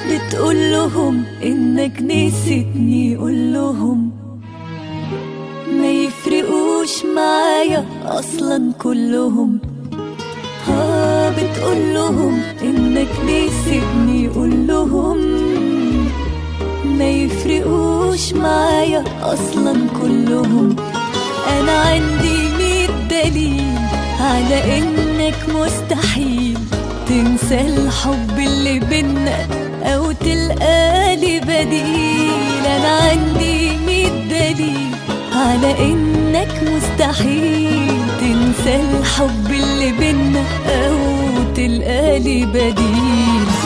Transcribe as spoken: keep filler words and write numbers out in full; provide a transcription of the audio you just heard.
بتقول لهم انك نسيتني، قول لهم ما يفرقوش معايا اصلا كلهم. ها بتقول لهم انك نسيتني، قول لهم ما يفرقوش معايا اصلا كلهم. انا عندي مية دليل على انك مستحيل تنسى الحب اللي بينا او تلقالي بديل. انا عندي مية دليل على انك مستحيل تنسى الحب اللي بينا او تلقالي بديل.